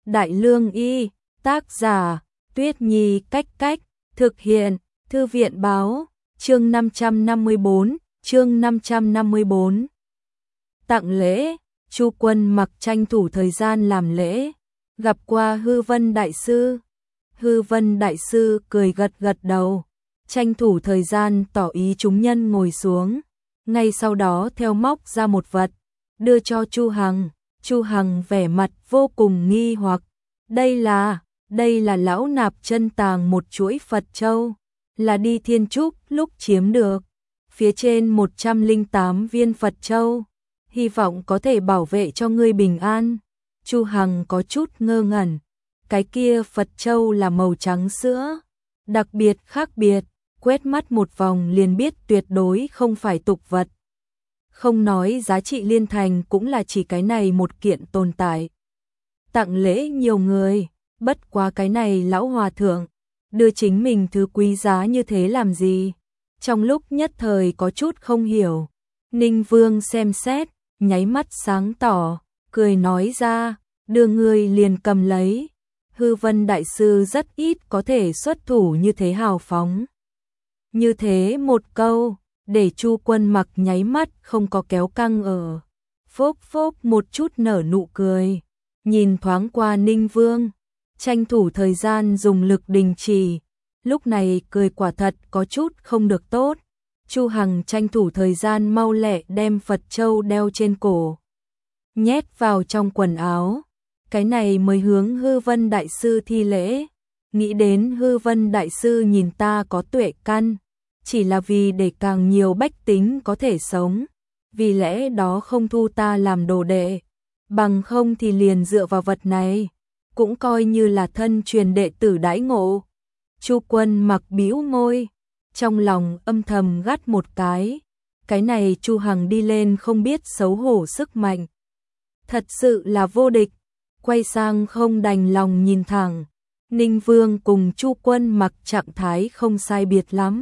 Đại Lương Y, tác giả, Tuyết Nhi Cách Cách, thực hiện, Thư viện Báo, chương 554, chương 554. Tặng lễ, Chu Quân Mặc tranh thủ thời gian làm lễ, gặp qua Hư Vân Đại Sư. Hư Vân Đại Sư cười gật gật đầu, tranh thủ thời gian tỏ ý chúng nhân ngồi xuống, ngay sau đó theo móc ra một vật, đưa cho Chu Hằng. Chu Hằng vẻ mặt vô cùng nghi hoặc, đây là lão nạp chân tàng một chuỗi Phật châu, là đi Thiên Trúc lúc chiếm được, phía trên 108 viên Phật châu, hy vọng có thể bảo vệ cho ngươi bình an. Chu Hằng có chút ngơ ngẩn, cái kia Phật châu là màu trắng sữa, đặc biệt khác biệt, quét mắt một vòng liền biết tuyệt đối không phải tục vật. Không nói giá trị liên thành cũng là chỉ cái này một kiện tồn tại. Tặng lễ nhiều người, bất quá cái này lão hòa thượng, đưa chính mình thứ quý giá như thế làm gì? Trong lúc nhất thời có chút không hiểu, Ninh Vương xem xét, nháy mắt sáng tỏ, cười nói ra, đưa ngươi liền cầm lấy. Hư Vân Đại Sư rất ít có thể xuất thủ như thế hào phóng. Như thế một câu, để Chu Quân Mặc nháy mắt không có kéo căng ở. Phốc phốc một chút nở nụ cười, nhìn thoáng qua Ninh Vương, tranh thủ thời gian dùng lực đình chỉ, lúc này cười quả thật có chút không được tốt. Chu Hằng tranh thủ thời gian mau lẹ đem Phật châu đeo trên cổ, nhét vào trong quần áo, cái này mới hướng Hư Vân Đại Sư thi lễ, nghĩ đến Hư Vân Đại Sư nhìn ta có tuệ căn, chỉ là vì để càng nhiều bách tính có thể sống, vì lẽ đó không thu ta làm đồ đệ, bằng không thì liền dựa vào vật này, cũng coi như là thân truyền đệ tử đãi ngộ. Chu Quân Mặc bĩu môi, trong lòng âm thầm gắt một cái này Chu Hằng đi lên không biết xấu hổ sức mạnh, thật sự là vô địch. Quay sang không đành lòng nhìn thẳng, Ninh Vương cùng Chu Quân Mặc trạng thái không sai biệt lắm.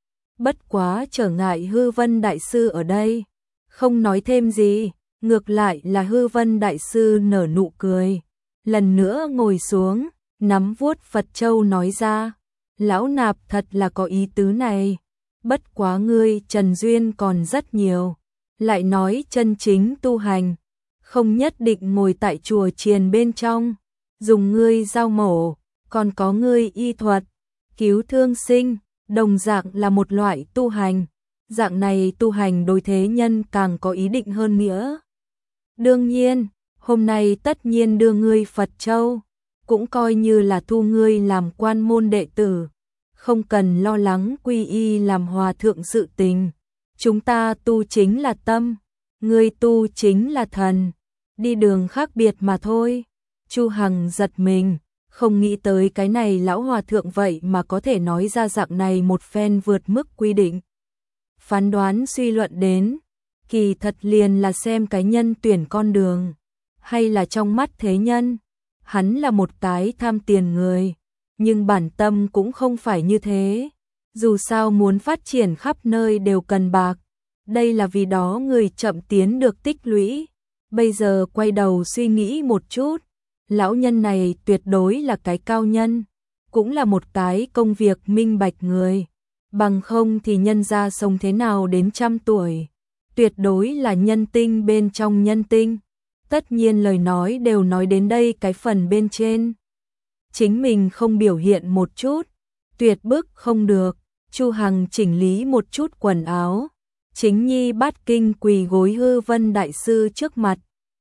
Bất quá trở ngại Hư Vân Đại Sư ở đây, không nói thêm gì, ngược lại là Hư Vân Đại Sư nở nụ cười, lần nữa ngồi xuống, nắm vuốt Phật châu nói ra, lão nạp thật là có ý tứ này, bất quá ngươi trần duyên còn rất nhiều, lại nói chân chính tu hành, không nhất định ngồi tại chùa chiền bên trong, dùng ngươi dao mổ, còn có ngươi y thuật, cứu thương sinh, đồng dạng là một loại tu hành, dạng này tu hành đối thế nhân càng có ý định hơn nghĩa. Đương nhiên, hôm nay tất nhiên đưa ngươi Phật châu, cũng coi như là thu ngươi làm quan môn đệ tử, không cần lo lắng quy y làm hòa thượng sự tình, chúng ta tu chính là tâm, ngươi tu chính là thần, đi đường khác biệt mà thôi. Chu Hằng giật mình, không nghĩ tới cái này lão hòa thượng vậy mà có thể nói ra dạng này một phen vượt mức quy định. Phán đoán suy luận đến, kỳ thật liền là xem cái nhân tuyển con đường, hay là trong mắt thế nhân, hắn là một cái tham tiền người, nhưng bản tâm cũng không phải như thế, dù sao muốn phát triển khắp nơi đều cần bạc, đây là vì đó người chậm tiến được tích lũy, bây giờ quay đầu suy nghĩ một chút, lão nhân này tuyệt đối là cái cao nhân, cũng là một cái công việc minh bạch người, bằng không thì nhân gia sống thế nào đến 100 tuổi, tuyệt đối là nhân tinh bên trong nhân tinh. Tất nhiên lời nói đều nói đến đây cái phần bên trên, chính mình không biểu hiện một chút, tuyệt bức không được. Chu Hằng chỉnh lý một chút quần áo, chính nhi bát kinh quỳ gối Hư Vân Đại Sư trước mặt.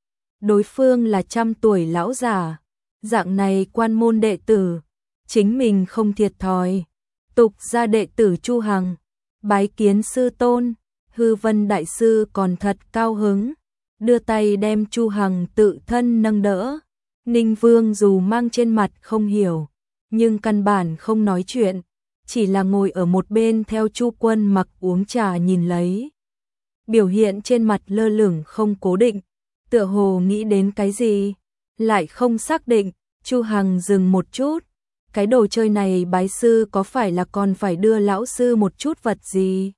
Đối phương là 100 tuổi lão già, dạng này quan môn đệ tử, chính mình không thiệt thòi. Tục gia đệ tử Chu Hằng, bái kiến sư tôn. Hư Vân Đại Sư còn thật cao hứng, đưa tay đem Chu Hằng tự thân nâng đỡ. Ninh Vương dù mang trên mặt không hiểu, nhưng căn bản không nói chuyện, chỉ là ngồi ở một bên theo Chu Quân Mặc uống trà nhìn lấy. Biểu hiện trên mặt lơ lửng không cố định, tựa hồ nghĩ đến cái gì, lại không xác định. Chu Hằng dừng một chút, cái đồ chơi này bái sư có phải là còn phải đưa lão sư một chút vật gì?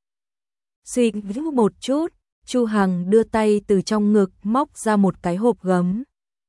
Suy nghĩ một chút, Chu Hằng đưa tay từ trong ngực móc ra một cái hộp gấm.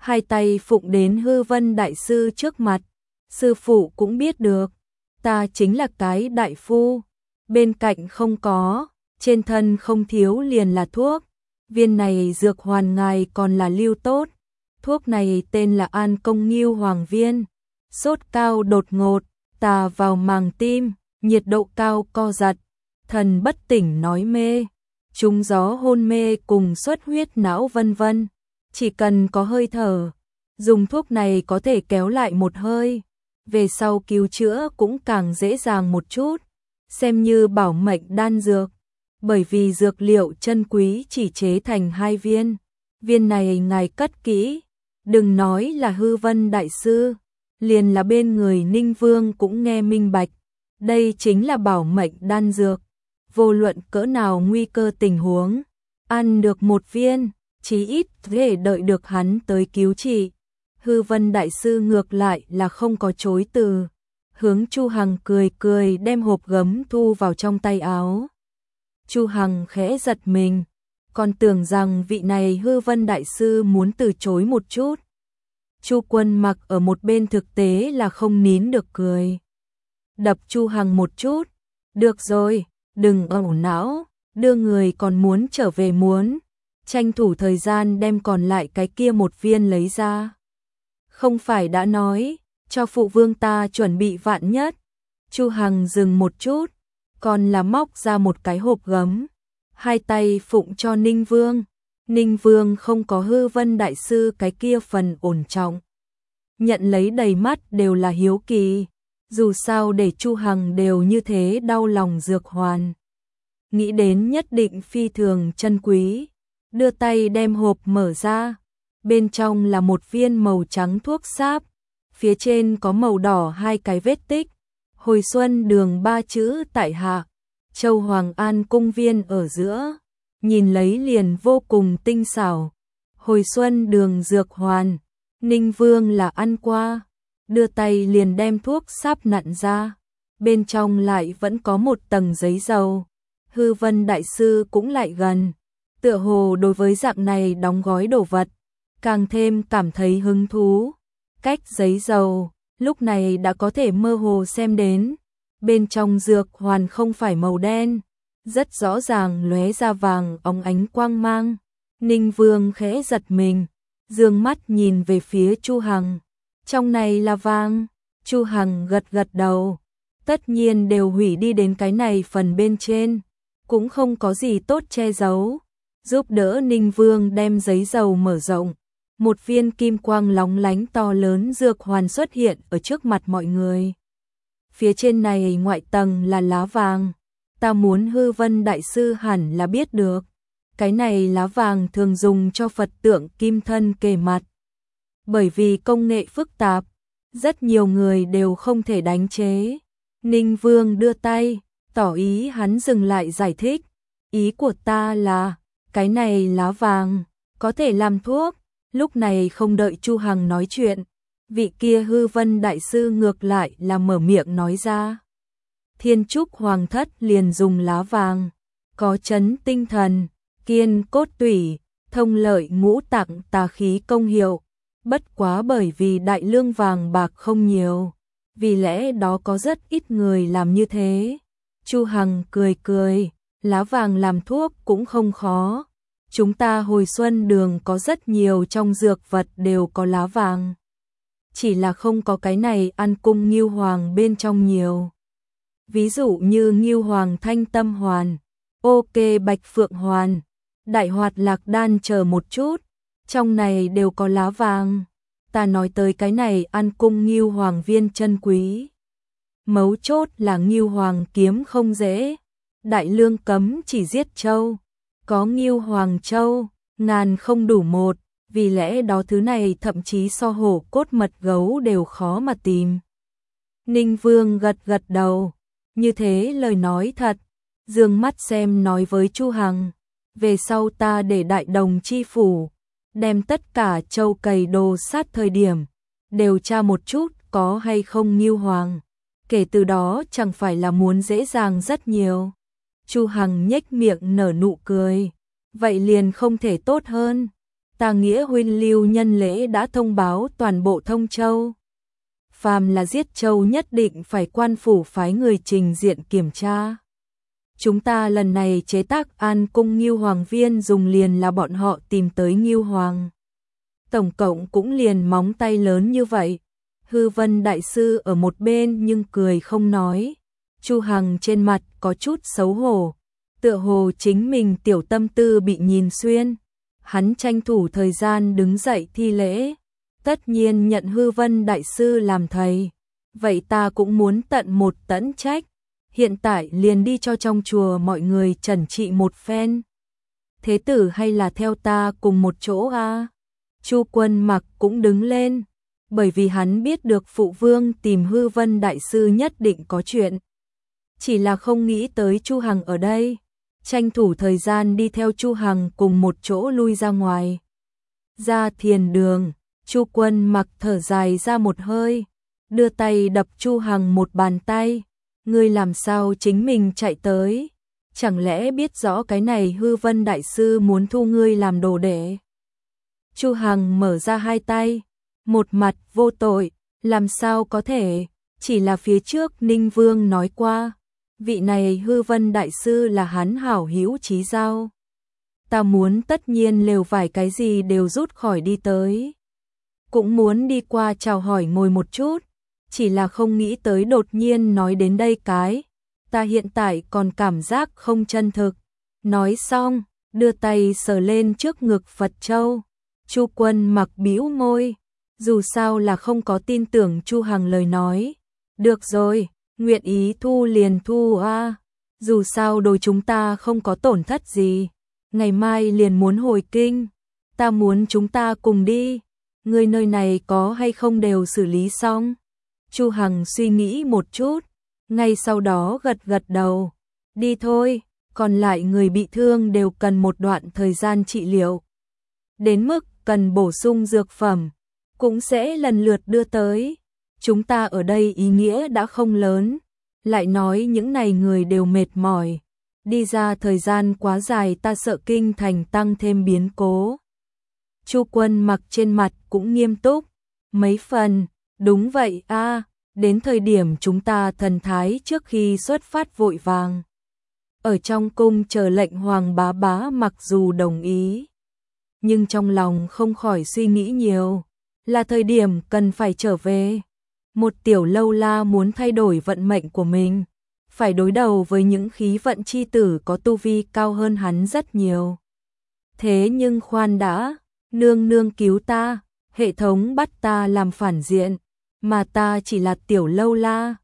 hai tay phụng đến Hư Vân Đại Sư trước mặt. Sư phụ cũng biết được, ta chính là cái đại phu, bên cạnh không có, trên thân không thiếu liền là thuốc. Viên này dược hoàn ngài còn là lưu tốt. Thuốc này tên là An Công Ngưu Hoàng Viên. Sốt cao đột ngột, tà vào màng tim, nhiệt độ cao co giật, thần bất tỉnh nói mê, trúng gió hôn mê cùng xuất huyết não vân vân. Chỉ cần có hơi thở, dùng thuốc này có thể kéo lại một hơi, về sau cứu chữa cũng càng dễ dàng một chút, xem như bảo mệnh đan dược. Bởi vì dược liệu chân quý chỉ chế thành 2 viên, viên này ngài cất kỹ, đừng nói là Hư Vân Đại Sư, liền là bên người Ninh Vương cũng nghe minh bạch, đây chính là bảo mệnh đan dược, vô luận cỡ nào nguy cơ tình huống, ăn được một viên, chí ít thể đợi được hắn tới cứu trị. Hư Vân Đại Sư ngược lại là không có chối từ, hướng Chu Hằng cười cười đem hộp gấm thu vào trong tay áo. Chu Hằng khẽ giật mình, còn tưởng rằng vị này Hư Vân Đại Sư muốn từ chối một chút. Chu Quân Mặc ở một bên thực tế là không nín được cười. Đập Chu Hằng một chút, được rồi, đừng ẩu não, đưa người còn muốn trở về muốn, tranh thủ thời gian đem còn lại cái kia một viên lấy ra. Không phải đã nói, cho phụ vương ta chuẩn bị vạn nhất. Chu Hằng dừng một chút, còn là móc ra một cái hộp gấm, hai tay phụng cho Ninh Vương. Ninh Vương không có Hư Vân Đại Sư cái kia phần ổn trọng, nhận lấy đầy mắt đều là hiếu kỳ, dù sao để Chu Hằng đều như thế đau lòng dược hoàn, nghĩ đến nhất định phi thường chân quý, đưa tay đem hộp mở ra, bên trong là một viên màu trắng thuốc sáp, phía trên có màu đỏ 2 cái vết tích, Hồi Xuân Đường 3 chữ tại hạ, Châu Hoàng An Cung Viên ở giữa, nhìn lấy liền vô cùng tinh xảo. Hồi Xuân Đường dược hoàn, Ninh Vương là ăn qua, đưa tay liền đem thuốc sáp nặn ra, bên trong lại vẫn có một tầng giấy dầu. Hư Vân Đại Sư cũng lại gần, tựa hồ đối với dạng này đóng gói đồ vật, càng thêm cảm thấy hứng thú. Cách giấy dầu, lúc này đã có thể mơ hồ xem đến, bên trong dược hoàn không phải màu đen, rất rõ ràng lóe ra vàng óng ánh quang mang. Ninh Vương khẽ giật mình, dương mắt nhìn về phía Chu Hằng, trong này là vàng. Chu Hằng gật gật đầu, tất nhiên đều hủy đi đến cái này phần bên trên, cũng không có gì tốt che giấu, giúp đỡ Ninh Vương đem giấy dầu mở rộng. Một viên kim quang lóng lánh to lớn dược hoàn xuất hiện ở trước mặt mọi người. Phía trên này ngoại tầng là lá vàng, ta muốn Hư Vân Đại Sư hẳn là biết được. Cái này lá vàng thường dùng cho Phật tượng kim thân kề mặt. Bởi vì công nghệ phức tạp, rất nhiều người đều không thể đánh chế. Ninh Vương đưa tay, tỏ ý hắn dừng lại giải thích. Ý của ta là, cái này lá vàng, có thể làm thuốc. Lúc này không đợi Chu Hằng nói chuyện, vị kia Hư Vân Đại Sư ngược lại là mở miệng nói ra. Thiên Trúc Hoàng Thất liền dùng lá vàng, có chấn tinh thần, kiên cốt tủy, thông lợi ngũ tạng tà khí công hiệu. Bất quá bởi vì đại lương vàng bạc không nhiều, vì lẽ đó có rất ít người làm như thế. Chu Hằng cười cười, lá vàng làm thuốc cũng không khó. Chúng ta Hồi Xuân Đường có rất nhiều trong dược vật đều có lá vàng. Chỉ là không có cái này An Cung Ngưu Hoàng bên trong nhiều. Ví dụ như Ngưu Hoàng Thanh Tâm Hoàn, OK Bạch Phượng Hoàn, Đại Hoạt Lạc Đan chờ một chút, trong này đều có lá vàng. Ta nói tới cái này An Cung Ngưu Hoàng viên chân quý. Mấu chốt là Ngưu Hoàng kiếm không dễ, Đại Lương cấm chỉ giết trâu. Có Ngưu Hoàng Châu, ngàn không đủ một, vì lẽ đó thứ này thậm chí so hổ cốt mật gấu đều khó mà tìm. Ninh Vương gật gật đầu, như thế lời nói thật, dương mắt xem nói với Chu Hằng, về sau ta để đại đồng chi phủ, đem tất cả châu cày đồ sát thời điểm, đều tra một chút có hay không Ngưu Hoàng, kể từ đó chẳng phải là muốn dễ dàng rất nhiều. Chu Hằng nhếch miệng nở nụ cười, vậy liền không thể tốt hơn. Ta nghĩa huynh Lưu Nhân Lễ đã thông báo toàn bộ Thông Châu. Phàm là giết châu nhất định phải quan phủ phái người trình diện kiểm tra. Chúng ta lần này chế tác An Cung Ngưu Hoàng Viên dùng liền là bọn họ tìm tới Ngưu Hoàng. Tổng cộng cũng liền móng tay lớn như vậy. Hư Vân đại sư ở một bên nhưng cười không nói. Chu Hằng trên mặt có chút xấu hổ, tựa hồ chính mình tiểu tâm tư bị nhìn xuyên. Hắn tranh thủ thời gian đứng dậy thi lễ, tất nhiên nhận Hư Vân đại sư làm thầy. Vậy ta cũng muốn tận một tẫn trách, hiện tại liền đi cho trong chùa mọi người trần trị một phen. Thế tử hay là theo ta cùng một chỗ a? Chu Quân Mặc cũng đứng lên, bởi vì hắn biết được phụ vương tìm Hư Vân đại sư nhất định có chuyện. Chỉ là không nghĩ tới Chu Hằng ở đây, tranh thủ thời gian đi theo Chu Hằng cùng một chỗ lui ra ngoài. Ra thiền đường, Chu Quân Mặc thở dài ra một hơi, đưa tay đập Chu Hằng một bàn tay. Ngươi làm sao chính mình chạy tới? Chẳng lẽ biết rõ cái này Hư Vân đại sư muốn thu ngươi làm đồ đệ? Chu Hằng mở ra hai tay, một mặt vô tội, làm sao có thể, chỉ là phía trước Ninh Vương nói qua, vị này Hư Vân đại sư là hắn hảo hữu chí giao. Ta muốn tất nhiên lều vải cái gì đều rút khỏi đi tới. Cũng muốn đi qua chào hỏi ngồi một chút, chỉ là không nghĩ tới đột nhiên nói đến đây cái. Ta hiện tại còn cảm giác không chân thực. Nói xong, đưa tay sờ lên trước ngực Phật Châu. Chu Quân Mặc bĩu môi, dù sao là không có tin tưởng Chu Hằng lời nói. Được rồi, nguyện ý thu liền thu a. Dù sao đôi chúng ta không có tổn thất gì. Ngày mai liền muốn hồi kinh, ta muốn chúng ta cùng đi. Người nơi này có hay không đều xử lý xong. Chu Hằng suy nghĩ một chút, ngay sau đó gật gật đầu. Đi thôi, còn lại người bị thương đều cần một đoạn thời gian trị liệu. Đến mức cần bổ sung dược phẩm, cũng sẽ lần lượt đưa tới. Chúng ta ở đây ý nghĩa đã không lớn, lại nói những này người đều mệt mỏi. Đi ra thời gian quá dài ta sợ kinh thành tăng thêm biến cố. Chu Quân Mặc trên mặt cũng nghiêm túc, mấy phần, đúng vậy a, đến thời điểm chúng ta thần thái trước khi xuất phát vội vàng. Ở trong cung chờ lệnh Hoàng bá bá mặc dù đồng ý, nhưng trong lòng không khỏi suy nghĩ nhiều, là thời điểm cần phải trở về. Một tiểu lâu la muốn thay đổi vận mệnh của mình, phải đối đầu với những khí vận chi tử có tu vi cao hơn hắn rất nhiều. Thế nhưng khoan đã, nương nương cứu ta, hệ thống bắt ta làm phản diện, mà ta chỉ là tiểu lâu la,